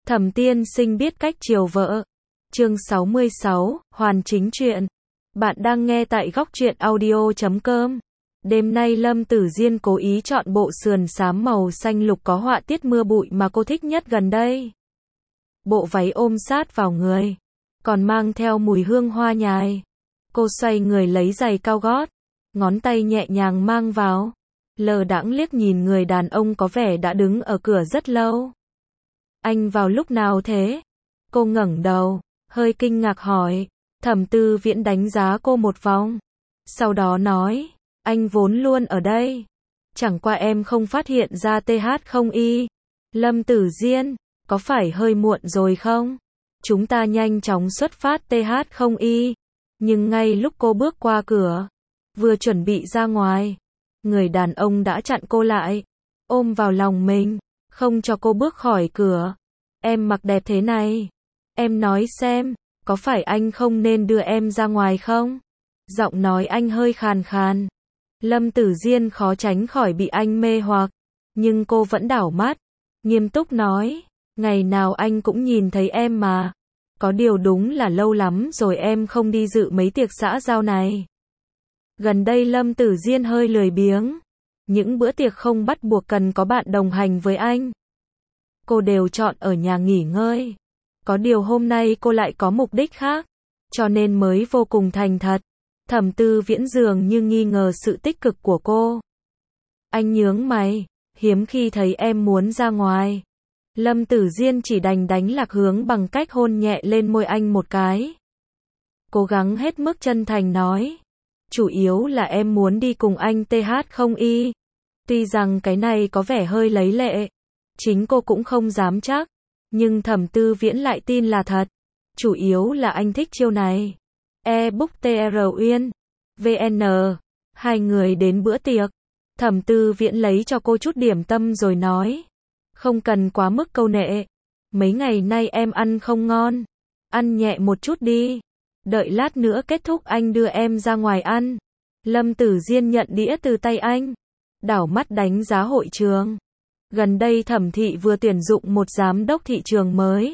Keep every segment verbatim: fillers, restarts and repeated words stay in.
Thẩm tiên sinh biết cách chiều vợ. Chương sáu mươi sáu, hoàn chính truyện. Bạn đang nghe tại góc truyện audio chấm com. Đêm nay Lâm Tử Diên cố ý chọn bộ sườn xám màu xanh lục có họa tiết mưa bụi mà cô thích nhất gần đây. Bộ váy ôm sát vào người, còn mang theo mùi hương hoa nhài. Cô xoay người lấy giày cao gót, ngón tay nhẹ nhàng mang vào, lờ đãng liếc nhìn người đàn ông có vẻ đã đứng ở cửa rất lâu. Anh vào lúc nào thế? Cô ngẩng đầu, hơi kinh ngạc hỏi. Thẩm Tư Viễn đánh giá cô một vòng, sau đó nói, anh vốn luôn ở đây, chẳng qua em không phát hiện ra tê hát không y. Lâm Tử Diên, có phải hơi muộn rồi không? Chúng ta nhanh chóng xuất phát tê hát không y. Nhưng ngay lúc cô bước qua cửa, vừa chuẩn bị ra ngoài, người đàn ông đã chặn cô lại, ôm vào lòng mình, không cho cô bước khỏi cửa. Em mặc đẹp thế này, em nói xem, có phải anh không nên đưa em ra ngoài không? Giọng nói anh hơi khàn khàn. Lâm Tử Diên khó tránh khỏi bị anh mê hoặc, nhưng cô vẫn đảo mắt, nghiêm túc nói, ngày nào anh cũng nhìn thấy em mà. Có điều đúng là lâu lắm rồi em không đi dự mấy tiệc xã giao này. Gần đây Lâm Tử Diên hơi lười biếng, những bữa tiệc không bắt buộc cần có bạn đồng hành với anh, cô đều chọn ở nhà nghỉ ngơi. Có điều hôm nay cô lại có mục đích khác, cho nên mới vô cùng thành thật. Thẩm Tư Viễn dường như nghi ngờ sự tích cực của cô. Anh nhướng mày, hiếm khi thấy em muốn ra ngoài. Lâm Tử Diên chỉ đành đánh lạc hướng bằng cách hôn nhẹ lên môi anh một cái. Cố gắng hết mức chân thành nói, chủ yếu là em muốn đi cùng anh tê hát không y. Tuy rằng cái này có vẻ hơi lấy lệ, chính cô cũng không dám chắc, nhưng Thẩm Tư Viễn lại tin là thật. Chủ yếu là anh thích chiêu này. E-book tê rờ Uyên, vê en, hai người đến bữa tiệc. Thẩm Tư Viễn lấy cho cô chút điểm tâm rồi nói, không cần quá mức câu nệ. Mấy ngày nay em ăn không ngon, ăn nhẹ một chút đi. Đợi lát nữa kết thúc anh đưa em ra ngoài ăn. Lâm Tử Diên nhận đĩa từ tay anh, đảo mắt đánh giá hội trường. Gần đây Thẩm thị vừa tuyển dụng một giám đốc thị trường mới.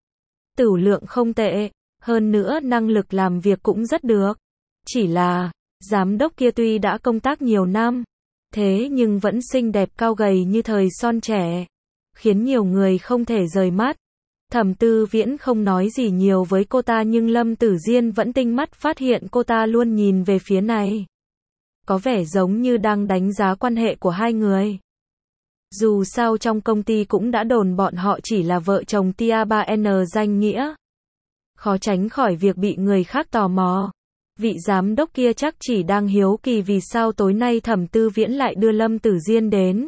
Tửu lượng không tệ, hơn nữa năng lực làm việc cũng rất được. Chỉ là, giám đốc kia tuy đã công tác nhiều năm, thế nhưng vẫn xinh đẹp cao gầy như thời son trẻ, khiến nhiều người không thể rời mắt. Thẩm Tư Viễn không nói gì nhiều với cô ta, nhưng Lâm Tử Diên vẫn tinh mắt phát hiện cô ta luôn nhìn về phía này. Có vẻ giống như đang đánh giá quan hệ của hai người. Dù sao trong công ty cũng đã đồn bọn họ chỉ là vợ chồng tia ba en danh nghĩa. Khó tránh khỏi việc bị người khác tò mò. Vị giám đốc kia chắc chỉ đang hiếu kỳ vì sao tối nay Thẩm Tư Viễn lại đưa Lâm Tử Diên đến.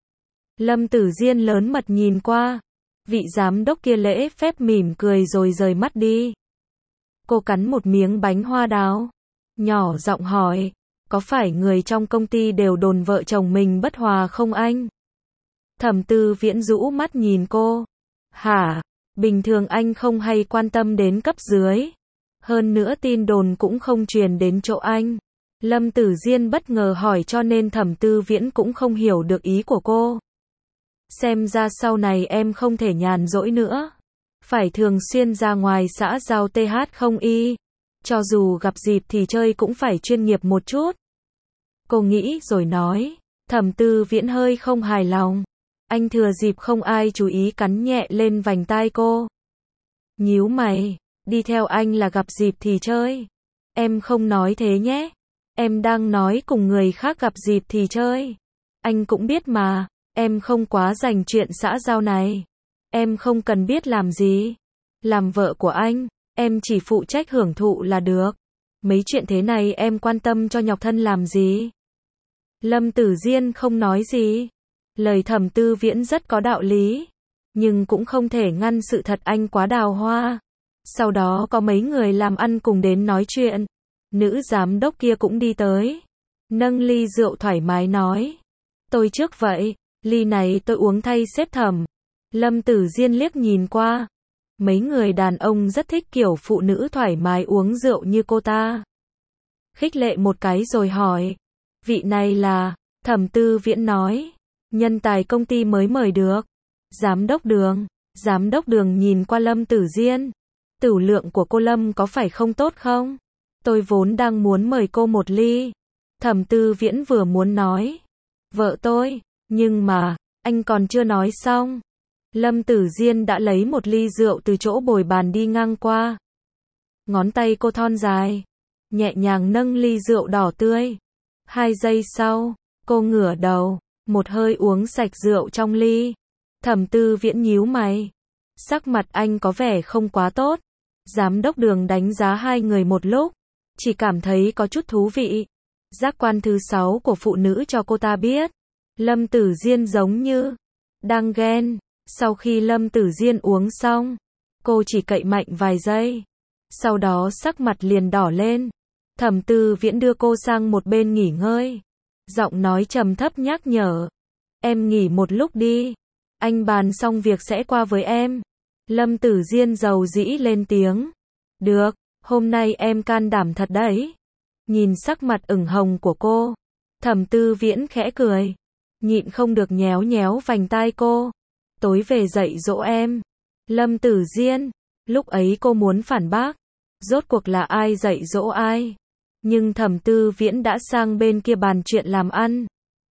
Lâm Tử Diên lớn mật nhìn qua. Vị giám đốc kia lễ phép mỉm cười rồi rời mắt đi. Cô cắn một miếng bánh hoa đào, nhỏ giọng hỏi, có phải người trong công ty đều đồn vợ chồng mình bất hòa không anh? Thẩm Tư Viễn rũ mắt nhìn cô. Hả? Bình thường anh không hay quan tâm đến cấp dưới. Hơn nữa tin đồn cũng không truyền đến chỗ anh. Lâm Tử Diên bất ngờ hỏi, cho nên Thẩm Tư Viễn cũng không hiểu được ý của cô. Xem ra sau này em không thể nhàn rỗi nữa. Phải thường xuyên ra ngoài xã giao tê hát không y. Cho dù gặp dịp thì chơi cũng phải chuyên nghiệp một chút. Cô nghĩ rồi nói. Thẩm Tư Viễn hơi không hài lòng. Anh thừa dịp không ai chú ý cắn nhẹ lên vành tai cô. Nhíu mày, đi theo anh là gặp dịp thì chơi. Em không nói thế nhé. Em đang nói cùng người khác gặp dịp thì chơi. Anh cũng biết mà, em không quá rành chuyện xã giao này. Em không cần biết làm gì. Làm vợ của anh, em chỉ phụ trách hưởng thụ là được. Mấy chuyện thế này em quan tâm cho nhọc thân làm gì? Lâm Tử Diên không nói gì. Lời Thẩm Tư Viễn rất có đạo lý, nhưng cũng không thể ngăn sự thật anh quá đào hoa. Sau đó có mấy người làm ăn cùng đến nói chuyện. Nữ giám đốc kia cũng đi tới, nâng ly rượu thoải mái nói, tôi trước vậy, ly này tôi uống thay sếp Thẩm. Lâm Tử Diên liếc nhìn qua. Mấy người đàn ông rất thích kiểu phụ nữ thoải mái uống rượu như cô ta. Khích lệ một cái rồi hỏi, vị này là? Thẩm Tư Viễn nói, nhân tài công ty mới mời được. Giám đốc Đường. Giám đốc Đường nhìn qua Lâm Tử Diên. Tửu lượng của cô Lâm có phải không tốt không? Tôi vốn đang muốn mời cô một ly. Thẩm Tư Viễn vừa muốn nói. Vợ tôi, nhưng mà, anh còn chưa nói xong. Lâm Tử Diên đã lấy một ly rượu từ chỗ bồi bàn đi ngang qua. Ngón tay cô thon dài, nhẹ nhàng nâng ly rượu đỏ tươi. Hai giây sau, cô ngửa đầu, một hơi uống sạch rượu trong ly. Thẩm Tư Viễn nhíu mày. Sắc mặt anh có vẻ không quá tốt. Giám đốc Đường đánh giá hai người một lúc, chỉ cảm thấy có chút thú vị. Giác quan thứ sáu của phụ nữ cho cô ta biết. Lâm Tử Diên giống như đang ghen. Sau khi Lâm Tử Diên uống xong, cô chỉ cậy mạnh vài giây. Sau đó sắc mặt liền đỏ lên. Thẩm Tư Viễn đưa cô sang một bên nghỉ ngơi. Giọng nói trầm thấp nhắc nhở. Em nghỉ một lúc đi. Anh bàn xong việc sẽ qua với em. Lâm Tử Diên dầu dĩ lên tiếng. Được, hôm nay em can đảm thật đấy. Nhìn sắc mặt ửng hồng của cô, Thẩm Tư Viễn khẽ cười. Nhịn không được nhéo nhéo vành tai cô. Tối về dạy dỗ em. Lâm Tử Diên. Lúc ấy cô muốn phản bác. Rốt cuộc là ai dạy dỗ ai? Nhưng Thẩm Tư Viễn đã sang bên kia bàn chuyện làm ăn.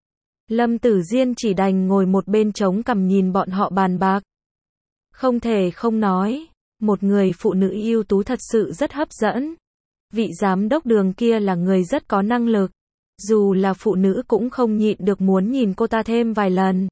Lâm Tử Diên chỉ đành ngồi một bên chống cằm nhìn bọn họ bàn bạc. Không thể không nói, một người phụ nữ ưu tú thật sự rất hấp dẫn. Vị giám đốc Đường kia là người rất có năng lực. Dù là phụ nữ cũng không nhịn được muốn nhìn cô ta thêm vài lần.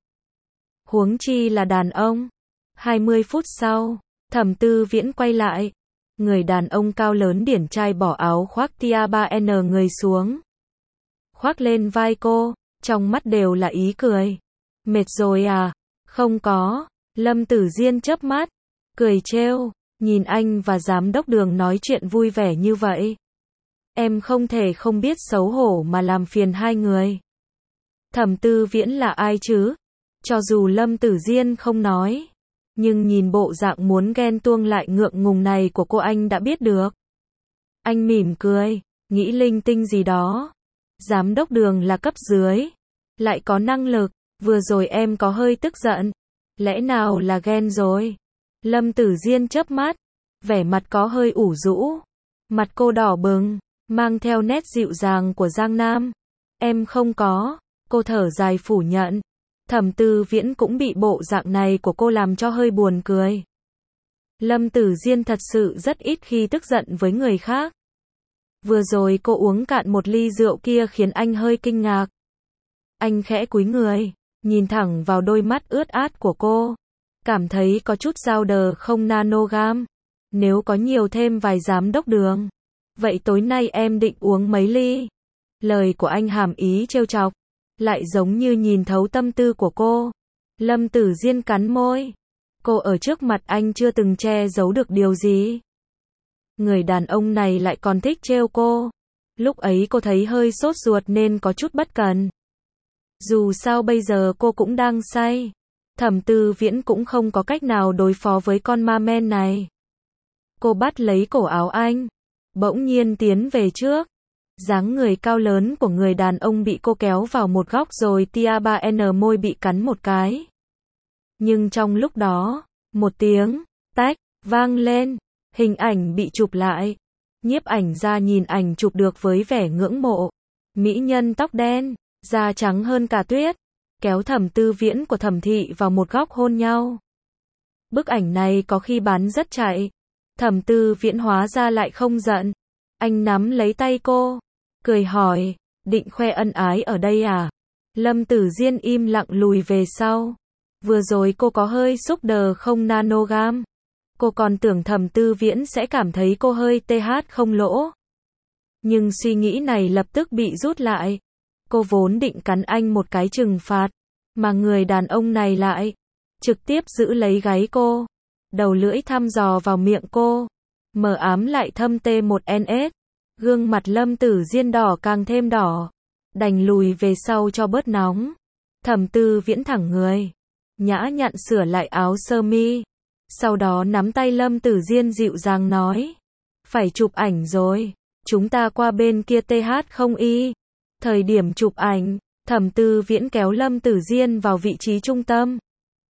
Huống chi là đàn ông. hai mươi phút sau, Thẩm Tư Viễn quay lại. Người đàn ông cao lớn điển trai bỏ áo khoác tia ba N người xuống. Khoác lên vai cô, trong mắt đều là ý cười. Mệt rồi à? Không có. Lâm Tử Diên chớp mắt, cười trêu, nhìn anh và giám đốc Đường nói chuyện vui vẻ như vậy. Em không thể không biết xấu hổ mà làm phiền hai người. Thẩm Tư Viễn là ai chứ? Cho dù Lâm Tử Diên không nói, nhưng nhìn bộ dạng muốn ghen tuông lại ngượng ngùng này của cô anh đã biết được. Anh mỉm cười, nghĩ linh tinh gì đó. Giám đốc Đường là cấp dưới, lại có năng lực, vừa rồi em có hơi tức giận. Lẽ nào là ghen rồi? Lâm Tử Diên chớp mắt, vẻ mặt có hơi ủ rũ. Mặt cô đỏ bừng, mang theo nét dịu dàng của Giang Nam. Em không có, cô thở dài phủ nhận. Thẩm Tư Viễn cũng bị bộ dạng này của cô làm cho hơi buồn cười. Lâm Tử Diên thật sự rất ít khi tức giận với người khác. Vừa rồi cô uống cạn một ly rượu kia khiến anh hơi kinh ngạc. Anh khẽ cúi người, nhìn thẳng vào đôi mắt ướt át của cô. Cảm thấy có chút dao đờ không nanogam. Nếu có nhiều thêm vài giám đốc Đường, vậy tối nay em định uống mấy ly? Lời của anh hàm ý trêu chọc, lại giống như nhìn thấu tâm tư của cô. Lâm Tử Diên cắn môi. Cô ở trước mặt anh chưa từng che giấu được điều gì. Người đàn ông này lại còn thích trêu cô. Lúc ấy cô thấy hơi sốt ruột nên có chút bất cần. Dù sao bây giờ cô cũng đang say. Thẩm Tư Viễn cũng không có cách nào đối phó với con ma men này. Cô bắt lấy cổ áo anh, bỗng nhiên tiến về trước. Dáng người cao lớn của người đàn ông bị cô kéo vào một góc rồi tia ba N môi bị cắn một cái. Nhưng trong lúc đó, một tiếng tách vang lên, hình ảnh bị chụp lại. Nhiếp ảnh ra nhìn ảnh chụp được với vẻ ngưỡng mộ. Mỹ nhân tóc đen, da trắng hơn cả tuyết, kéo Thẩm Tư Viễn của Thẩm thị vào một góc hôn nhau. Bức ảnh này có khi bán rất chạy. Thẩm Tư Viễn hóa ra lại không giận. Anh nắm lấy tay cô, cười hỏi, định khoe ân ái ở đây à? Lâm Tử Diên im lặng lùi về sau. Vừa rồi cô có hơi xúc đờ không nanogam. Cô còn tưởng Thẩm Tư Viễn sẽ cảm thấy cô hơi th không lỗ. Nhưng suy nghĩ này lập tức bị rút lại. Cô vốn định cắn anh một cái trừng phạt, mà người đàn ông này lại trực tiếp giữ lấy gáy cô, đầu lưỡi thăm dò vào miệng cô, mờ ám lại thâm tê một ns. Gương mặt Lâm Tử Diên đỏ càng thêm đỏ, đành lùi về sau cho bớt nóng. Thẩm Tư Viễn thẳng người, nhã nhặn sửa lại áo sơ mi, sau đó nắm tay Lâm Tử Diên dịu dàng nói, phải chụp ảnh rồi, chúng ta qua bên kia th không y. Thời điểm chụp ảnh, Thẩm Tư Viễn kéo Lâm Tử Diên vào vị trí trung tâm.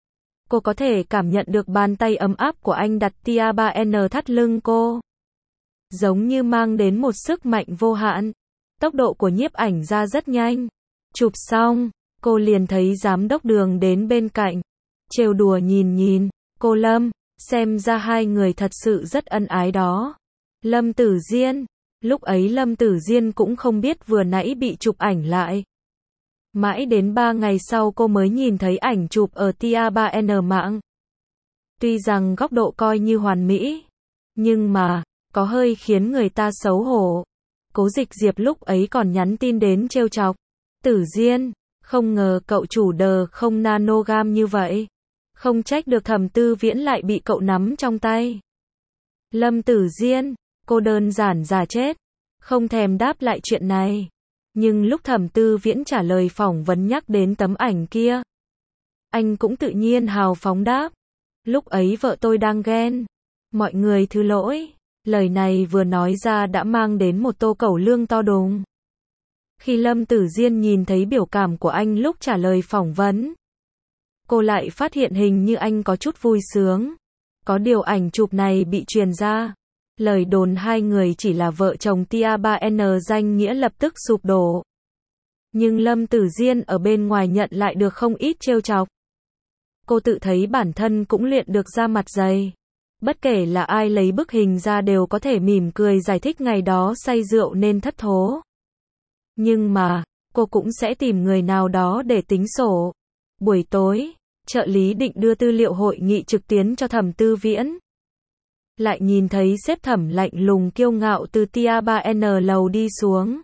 Cô có thể cảm nhận được bàn tay ấm áp của anh đặt tia ba N thắt lưng cô. Giống như mang đến một sức mạnh vô hạn. Tốc độ của nhiếp ảnh ra rất nhanh. Chụp xong, cô liền thấy giám đốc Đường đến bên cạnh. Trêu đùa nhìn nhìn, cô Lâm, xem ra hai người thật sự rất ân ái đó. Lâm Tử Diên, lúc ấy Lâm Tử Diên cũng không biết vừa nãy bị chụp ảnh lại. Mãi đến ba ngày sau cô mới nhìn thấy ảnh chụp ở tia ba N mạng. Tuy rằng góc độ coi như hoàn mỹ, nhưng mà, có hơi khiến người ta xấu hổ. Cố Dịch Diệp lúc ấy còn nhắn tin đến trêu chọc. Tử Diên, không ngờ cậu chủ đờ không nanogam như vậy. Không trách được Thẩm Tư Viễn lại bị cậu nắm trong tay. Lâm Tử Diên, cô đơn giản giả chết, không thèm đáp lại chuyện này. Nhưng lúc Thẩm Tư Viễn trả lời phỏng vấn nhắc đến tấm ảnh kia, anh cũng tự nhiên hào phóng đáp. Lúc ấy vợ tôi đang ghen. Mọi người thứ lỗi. Lời này vừa nói ra đã mang đến một tô cẩu lương to đùng. Khi Lâm Tử Diên nhìn thấy biểu cảm của anh lúc trả lời phỏng vấn, cô lại phát hiện hình như anh có chút vui sướng. Có điều ảnh chụp này bị truyền ra, lời đồn hai người chỉ là vợ chồng tia ba N danh nghĩa lập tức sụp đổ. Nhưng Lâm Tử Diên ở bên ngoài nhận lại được không ít trêu chọc. Cô tự thấy bản thân cũng luyện được da mặt dày. Bất kể là ai lấy bức hình ra đều có thể mỉm cười giải thích ngày đó say rượu nên thất thố. Nhưng mà, cô cũng sẽ tìm người nào đó để tính sổ. Buổi tối, trợ lý định đưa tư liệu hội nghị trực tuyến cho Thẩm Tư Viễn. Lại nhìn thấy sếp Thẩm lạnh lùng kiêu ngạo từ tia ba N lầu đi xuống.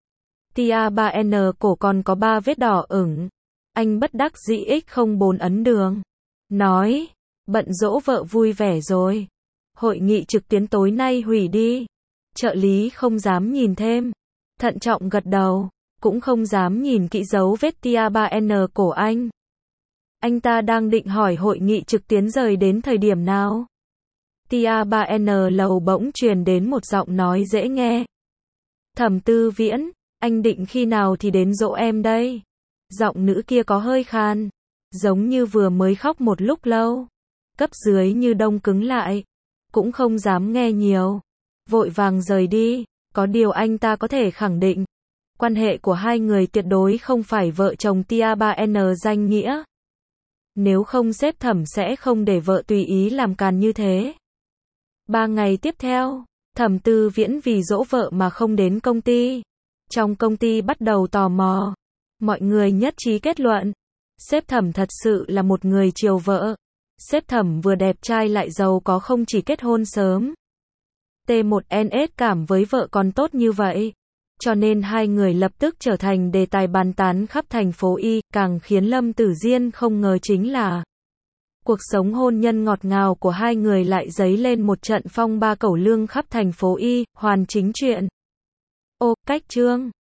tia ba N cổ còn có ba vết đỏ ửng. Anh bất đắc dĩ x không bốn ấn đường. Nói, bận dỗ vợ vui vẻ rồi. Hội nghị trực tuyến tối nay hủy đi. Trợ lý không dám nhìn thêm. Thận trọng gật đầu, cũng không dám nhìn kỹ dấu vết tia ba N cổ anh. Anh ta đang định hỏi hội nghị trực tuyến rời đến thời điểm nào. tia ba N lầu bỗng truyền đến một giọng nói dễ nghe. Thẩm Tư Viễn, anh định khi nào thì đến dỗ em đây? Giọng nữ kia có hơi khan, giống như vừa mới khóc một lúc lâu. Cấp dưới như đông cứng lại, cũng không dám nghe nhiều, vội vàng rời đi. Có điều anh ta có thể khẳng định, quan hệ của hai người tuyệt đối không phải vợ chồng tia ba N danh nghĩa. Nếu không sếp Thẩm sẽ không để vợ tùy ý làm càn như thế. Ba ngày tiếp theo, Thẩm Tư Viễn vì dỗ vợ mà không đến công ty. Trong công ty bắt đầu tò mò. Mọi người nhất trí kết luận, sếp Thẩm thật sự là một người chiều vợ. Sếp Thẩm vừa đẹp trai lại giàu có, không chỉ kết hôn sớm. T một N S cảm với vợ còn tốt như vậy. Cho nên hai người lập tức trở thành đề tài bàn tán khắp thành phố Y. Càng khiến Lâm Tử Diên không ngờ chính là cuộc sống hôn nhân ngọt ngào của hai người lại dấy lên một trận phong ba cẩu lương khắp thành phố Y. Hoàn chính chuyện. Ô, cách chương